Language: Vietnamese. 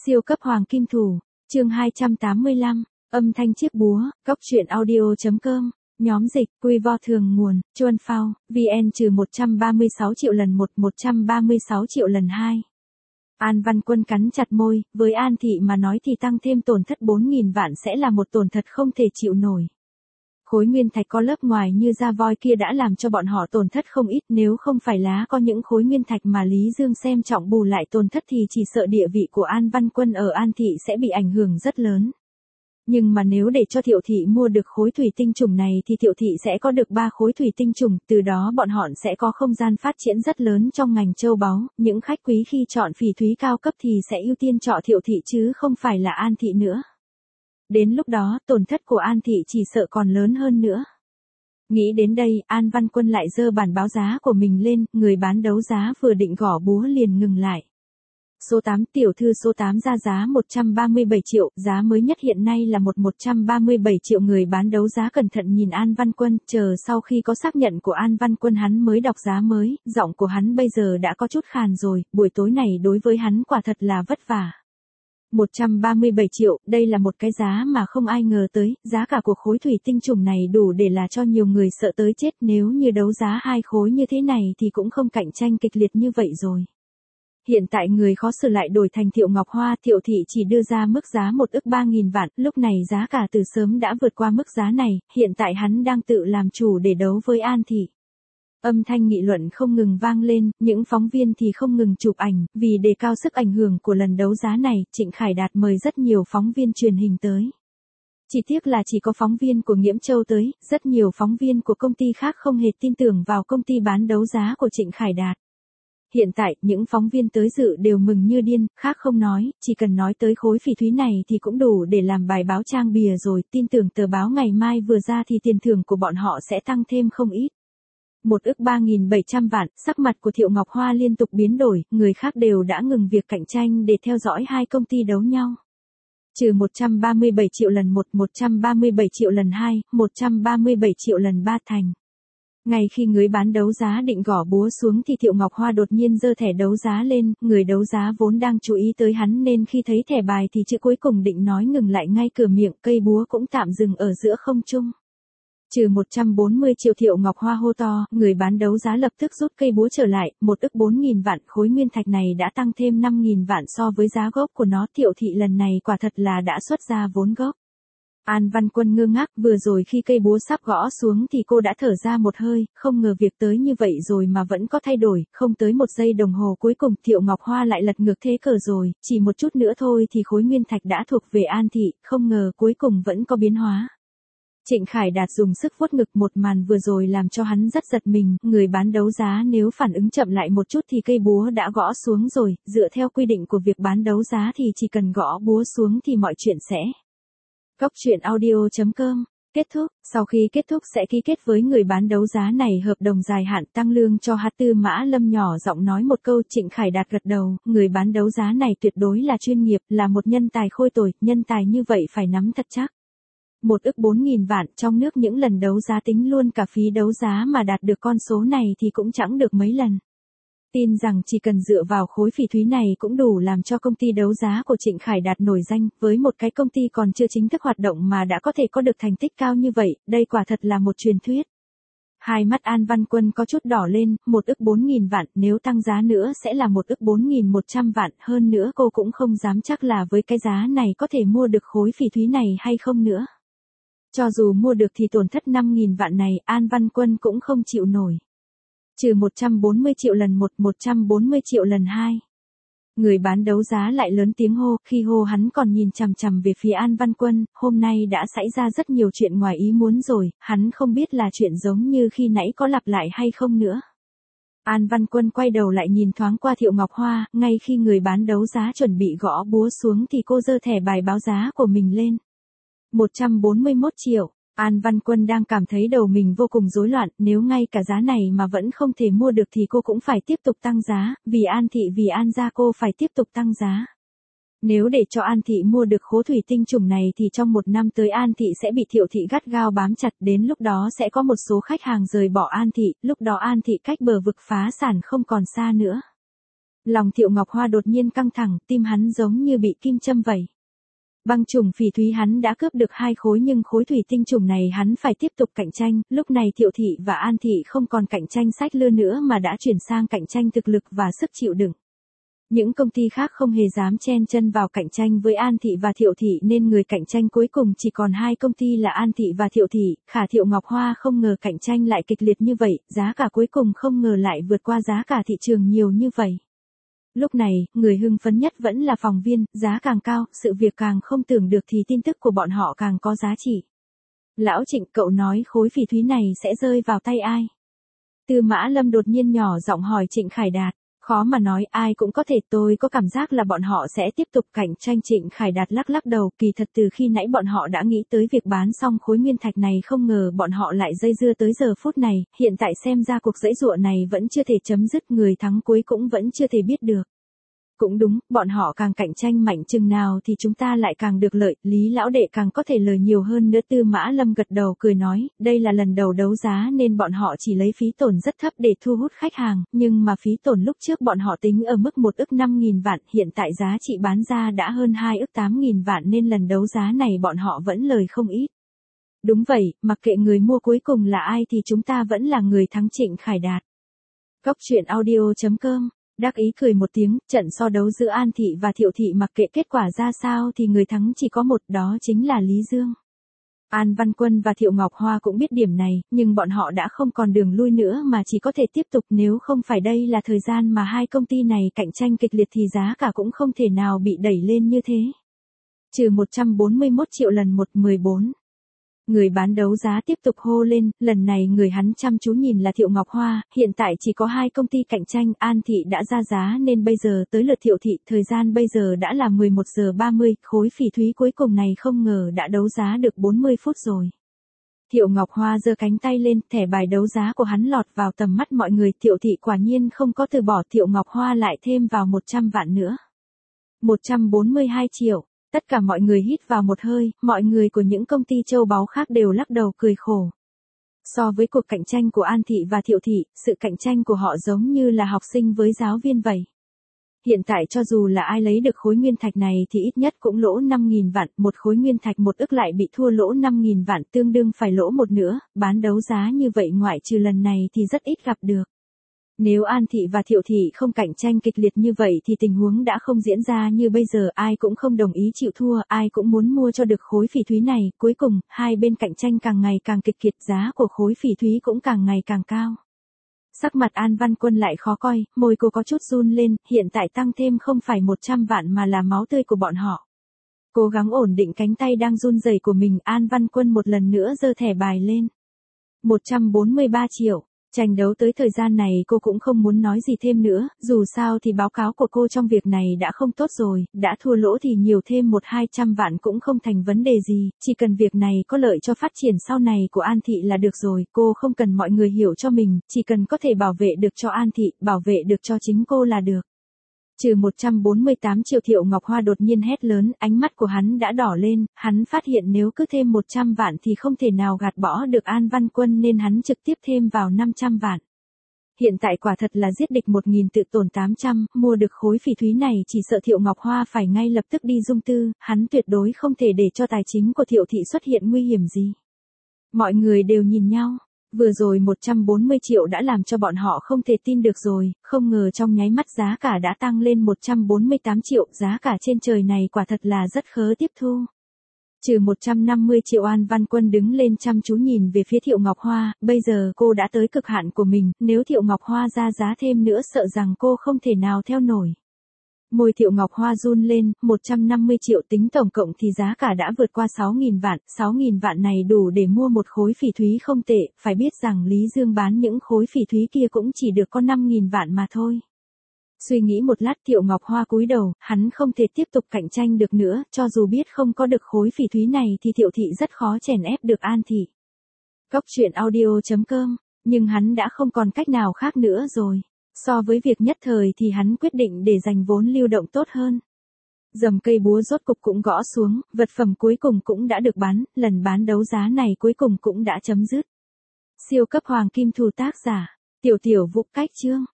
Siêu cấp hoàng kim thủ, chương 285, âm thanh chiếc búa, góc truyện audio.com, nhóm dịch, quy vo thường nguồn, chuan phao, VN trừ 136 triệu lần 136 triệu lần 2. An Văn Quân cắn chặt môi, với An Thị mà nói thì tăng thêm tổn thất 4.000 vạn sẽ là một tổn thất không thể chịu nổi. Khối nguyên thạch có lớp ngoài như da voi kia đã làm cho bọn họ tổn thất không ít, nếu không phải lá có những khối nguyên thạch mà Lý Dương xem trọng bù lại tổn thất thì chỉ sợ địa vị của An Văn Quân ở An Thị sẽ bị ảnh hưởng rất lớn. Nhưng mà nếu để cho Thiệu Thị mua được khối thủy tinh trùng này thì Thiệu Thị sẽ có được 3 khối thủy tinh trùng, từ đó bọn họ sẽ có không gian phát triển rất lớn trong ngành châu báu, những khách quý khi chọn phỉ thúy cao cấp thì sẽ ưu tiên chọn Thiệu Thị chứ không phải là An Thị nữa. Đến lúc đó, tổn thất của An Thị chỉ sợ còn lớn hơn nữa. Nghĩ đến đây, An Văn Quân lại giơ bản báo giá của mình lên, người bán đấu giá vừa định gõ búa liền ngừng lại. Số 8 tiểu thư số 8 ra giá 137 triệu, giá mới nhất hiện nay là 137 triệu. Người bán đấu giá cẩn thận nhìn An Văn Quân, chờ sau khi có xác nhận của An Văn Quân hắn mới đọc giá mới, giọng của hắn bây giờ đã có chút khàn rồi, buổi tối này đối với hắn quả thật là vất vả. 137 triệu, đây là một cái giá mà không ai ngờ tới, giá cả của khối thủy tinh trùng này đủ để là cho nhiều người sợ tới chết, nếu như đấu giá 2 khối như thế này thì cũng không cạnh tranh kịch liệt như vậy rồi. Hiện tại người khó xử lại đổi thành Thiệu Ngọc Hoa, Thiệu Thị chỉ đưa ra mức giá 1 ức 3.000 vạn, lúc này giá cả từ sớm đã vượt qua mức giá này, hiện tại hắn đang tự làm chủ để đấu với An Thị. Âm thanh nghị luận không ngừng vang lên, những phóng viên thì không ngừng chụp ảnh, vì đề cao sức ảnh hưởng của lần đấu giá này, Trịnh Khải Đạt mời rất nhiều phóng viên truyền hình tới. Chỉ tiếc là chỉ có phóng viên của Nghiễm Châu tới, rất nhiều phóng viên của công ty khác không hề tin tưởng vào công ty bán đấu giá của Trịnh Khải Đạt. Hiện tại, những phóng viên tới dự đều mừng như điên, khác không nói, chỉ cần nói tới khối phỉ thúy này thì cũng đủ để làm bài báo trang bìa rồi, tin tưởng tờ báo ngày mai vừa ra thì tiền thưởng của bọn họ sẽ tăng thêm không ít. 1 ức 3.700 vạn, sắc mặt của Thiệu Ngọc Hoa liên tục biến đổi, người khác đều đã ngừng việc cạnh tranh để theo dõi hai công ty đấu nhau. Trừ 137 triệu lần 137 triệu lần 2, 137 triệu lần 3 thành. Ngay khi người bán đấu giá định gõ búa xuống thì Thiệu Ngọc Hoa đột nhiên giơ thẻ đấu giá lên, người đấu giá vốn đang chú ý tới hắn nên khi thấy thẻ bài thì chữ cuối cùng định nói ngừng lại ngay cửa miệng, cây búa cũng tạm dừng ở giữa không trung. Trừ 140 triệu. Thiệu Ngọc Hoa hô to, người bán đấu giá lập tức rút cây búa trở lại, 1 ức 4.000 vạn, khối nguyên thạch này đã tăng thêm 5.000 vạn so với giá gốc của nó. Thiệu Thị lần này quả thật là đã xuất ra vốn gốc. An Văn Quân ngơ ngác, vừa rồi khi cây búa sắp gõ xuống thì cô đã thở ra một hơi, không ngờ việc tới như vậy rồi mà vẫn có thay đổi, không tới 1 giây đồng hồ cuối cùng Thiệu Ngọc Hoa lại lật ngược thế cờ rồi, chỉ một chút nữa thôi thì khối nguyên thạch đã thuộc về An Thị, không ngờ cuối cùng vẫn có biến hóa. Trịnh Khải Đạt dùng sức vuốt ngực, một màn vừa rồi làm cho hắn rất giật mình, người bán đấu giá nếu phản ứng chậm lại một chút thì cây búa đã gõ xuống rồi, dựa theo quy định của việc bán đấu giá thì chỉ cần gõ búa xuống thì mọi chuyện sẽ. Góc truyện audio.com, kết thúc, sau khi kết thúc sẽ ký kết với người bán đấu giá này hợp đồng dài hạn tăng lương cho Hát Tư Mã Lâm nhỏ giọng nói một câu. Trịnh Khải Đạt gật đầu, người bán đấu giá này tuyệt đối là chuyên nghiệp, là một nhân tài khôi tồi, nhân tài như vậy phải nắm thật chắc. 1 ức 4.000 vạn, trong nước những lần đấu giá tính luôn cả phí đấu giá mà đạt được con số này thì cũng chẳng được mấy lần. Tin rằng chỉ cần dựa vào khối phỉ thúy này cũng đủ làm cho công ty đấu giá của Trịnh Khải Đạt nổi danh, với một cái công ty còn chưa chính thức hoạt động mà đã có thể có được thành tích cao như vậy, đây quả thật là một truyền thuyết. Hai mắt An Văn Quân có chút đỏ lên, 1 ức 4.000 vạn, nếu tăng giá nữa sẽ là 1 ức 4.100 vạn, hơn nữa cô cũng không dám chắc là với cái giá này có thể mua được khối phỉ thúy này hay không nữa. Cho dù mua được thì tổn thất 5.000 vạn này, An Văn Quân cũng không chịu nổi. Trừ 140 triệu lần 140 triệu lần 2. Người bán đấu giá lại lớn tiếng hô, khi hô hắn còn nhìn chằm chằm về phía An Văn Quân, hôm nay đã xảy ra rất nhiều chuyện ngoài ý muốn rồi, hắn không biết là chuyện giống như khi nãy có lặp lại hay không nữa. An Văn Quân quay đầu lại nhìn thoáng qua Thiệu Ngọc Hoa, ngay khi người bán đấu giá chuẩn bị gõ búa xuống thì cô giơ thẻ bài báo giá của mình lên. 141 triệu. An Văn Quân đang cảm thấy đầu mình vô cùng rối loạn, nếu ngay cả giá này mà vẫn không thể mua được thì cô cũng phải tiếp tục tăng giá, vì An Thị vì An gia cô phải tiếp tục tăng giá. Nếu để cho An Thị mua được khối thủy tinh trùng này thì trong 1 năm tới An Thị sẽ bị Thiệu Thị gắt gao bám chặt, đến lúc đó sẽ có một số khách hàng rời bỏ An Thị, lúc đó An Thị cách bờ vực phá sản không còn xa nữa. Lòng Thiệu Ngọc Hoa đột nhiên căng thẳng, tim hắn giống như bị kim châm vậy. Băng chủng phỉ thúy hắn đã cướp được 2 khối nhưng khối thủy tinh chủng này hắn phải tiếp tục cạnh tranh, lúc này Thiệu thị và An thị không còn cạnh tranh sách lưa nữa mà đã chuyển sang cạnh tranh thực lực và sức chịu đựng. Những công ty khác không hề dám chen chân vào cạnh tranh với An thị và Thiệu thị nên người cạnh tranh cuối cùng chỉ còn 2 công ty là An thị và Thiệu thị, Khả Thiệu Ngọc Hoa không ngờ cạnh tranh lại kịch liệt như vậy, giá cả cuối cùng không ngờ lại vượt qua giá cả thị trường nhiều như vậy. Lúc này, người hưng phấn nhất vẫn là phòng viên, giá càng cao, sự việc càng không tưởng được thì tin tức của bọn họ càng có giá trị. Lão Trịnh, cậu nói khối phỉ thúy này sẽ rơi vào tay ai? Tư Mã Lâm đột nhiên nhỏ giọng hỏi Trịnh Khải Đạt. Khó mà nói, ai cũng có thể, tôi có cảm giác là bọn họ sẽ tiếp tục cạnh tranh. Trịnh Khải Đạt lắc lắc đầu, kỳ thật từ khi nãy bọn họ đã nghĩ tới việc bán xong khối nguyên thạch này, không ngờ bọn họ lại dây dưa tới giờ phút này, hiện tại xem ra cuộc giãy giụa này vẫn chưa thể chấm dứt, người thắng cuối cũng vẫn chưa thể biết được. Cũng đúng, bọn họ càng cạnh tranh mạnh chừng nào thì chúng ta lại càng được lợi, Lý lão đệ càng có thể lời nhiều hơn nữa. Tư Mã Lâm gật đầu cười nói, đây là lần đầu đấu giá nên bọn họ chỉ lấy phí tổn rất thấp để thu hút khách hàng, nhưng mà phí tổn lúc trước bọn họ tính ở mức 1 ức 5.000 vạn, hiện tại giá trị bán ra đã hơn 2 ức 8.000 vạn nên lần đấu giá này bọn họ vẫn lời không ít. Đúng vậy, mặc kệ người mua cuối cùng là ai thì chúng ta vẫn là người thắng. Trịnh Khải Đạt. Cóc truyện audio.com đắc ý cười một tiếng, trận so đấu giữa An thị và Thiệu thị mặc kệ kết quả ra sao thì người thắng chỉ có một, đó chính là Lý Dương. An Văn Quân và Thiệu Ngọc Hoa cũng biết điểm này, nhưng bọn họ đã không còn đường lui nữa mà chỉ có thể tiếp tục, nếu không phải đây là thời gian mà 2 công ty này cạnh tranh kịch liệt thì giá cả cũng không thể nào bị đẩy lên như thế. Trừ 141 triệu lần 114. Người bán đấu giá tiếp tục hô lên, lần này người hắn chăm chú nhìn là Thiệu Ngọc Hoa, hiện tại chỉ có 2 công ty cạnh tranh, An thị đã ra giá nên bây giờ tới lượt Thiệu thị, thời gian bây giờ đã là 11 giờ 30, khối phỉ thúy cuối cùng này không ngờ đã đấu giá được 40 phút rồi. Thiệu Ngọc Hoa giơ cánh tay lên, thẻ bài đấu giá của hắn lọt vào tầm mắt mọi người, Thiệu thị quả nhiên không có từ bỏ, Thiệu Ngọc Hoa lại thêm vào 100 vạn nữa. 142 triệu. Tất cả mọi người hít vào một hơi, mọi người của những công ty châu báu khác đều lắc đầu cười khổ. So với cuộc cạnh tranh của An thị và Thiệu thị, sự cạnh tranh của họ giống như là học sinh với giáo viên vậy. Hiện tại cho dù là ai lấy được khối nguyên thạch này thì ít nhất cũng lỗ 5.000 vạn, một khối nguyên thạch 1 ức lại bị thua lỗ 5.000 vạn, tương đương phải lỗ một nữa, bán đấu giá như vậy ngoại trừ lần này thì rất ít gặp được. Nếu An thị và Thiệu thị không cạnh tranh kịch liệt như vậy thì tình huống đã không diễn ra như bây giờ, ai cũng không đồng ý chịu thua, ai cũng muốn mua cho được khối phỉ thúy này, cuối cùng, hai bên cạnh tranh càng ngày càng kịch liệt, giá của khối phỉ thúy cũng càng ngày càng cao. Sắc mặt An Văn Quân lại khó coi, môi cô có chút run lên, hiện tại tăng thêm không phải 100 vạn mà là máu tươi của bọn họ. Cố gắng ổn định cánh tay đang run rẩy của mình, An Văn Quân một lần nữa giơ thẻ bài lên. 143 triệu. Tranh đấu tới thời gian này cô cũng không muốn nói gì thêm nữa, dù sao thì báo cáo của cô trong việc này đã không tốt rồi, đã thua lỗ thì nhiều thêm 100-200 vạn cũng không thành vấn đề gì, chỉ cần việc này có lợi cho phát triển sau này của An thị là được rồi, cô không cần mọi người hiểu cho mình, chỉ cần có thể bảo vệ được cho An thị, bảo vệ được cho chính cô là được. Trừ 148 triệu. Thiệu Ngọc Hoa đột nhiên hét lớn, ánh mắt của hắn đã đỏ lên, hắn phát hiện nếu cứ thêm 100 vạn thì không thể nào gạt bỏ được An Văn Quân nên hắn trực tiếp thêm vào 500 vạn. Hiện tại quả thật là giết địch 1.000 tự tổn 800, mua được khối phỉ thúy này chỉ sợ Thiệu Ngọc Hoa phải ngay lập tức đi dung tư, hắn tuyệt đối không thể để cho tài chính của Thiệu thị xuất hiện nguy hiểm gì. Mọi người đều nhìn nhau. Vừa rồi 140 triệu đã làm cho bọn họ không thể tin được rồi, không ngờ trong nháy mắt giá cả đã tăng lên 148 triệu, giá cả trên trời này quả thật là rất khó tiếp thu. Trừ 150 triệu. An Văn Quân đứng lên chăm chú nhìn về phía Thiệu Ngọc Hoa, bây giờ cô đã tới cực hạn của mình, nếu Thiệu Ngọc Hoa ra giá thêm nữa sợ rằng cô không thể nào theo nổi. Môi Thiệu Ngọc Hoa run lên, 150 triệu tính tổng cộng thì giá cả đã vượt qua 6.000 vạn, 6.000 vạn này đủ để mua một khối phỉ thúy không tệ, phải biết rằng Lý Dương bán những khối phỉ thúy kia cũng chỉ được có 5.000 vạn mà thôi. Suy nghĩ một lát Thiệu Ngọc Hoa cúi đầu, hắn không thể tiếp tục cạnh tranh được nữa, cho dù biết không có được khối phỉ thúy này thì Thiệu thị rất khó chèn ép được An thị. Cóc truyện audio.com, nhưng hắn đã không còn cách nào khác nữa rồi. So với việc nhất thời thì hắn quyết định để dành vốn lưu động tốt hơn. Dầm cây búa rốt cục cũng gõ xuống, vật phẩm cuối cùng cũng đã được bán, lần bán đấu giá này cuối cùng cũng đã chấm dứt. Siêu cấp hoàng kim thù tác giả, Tiểu Tiểu Vũ cách chương.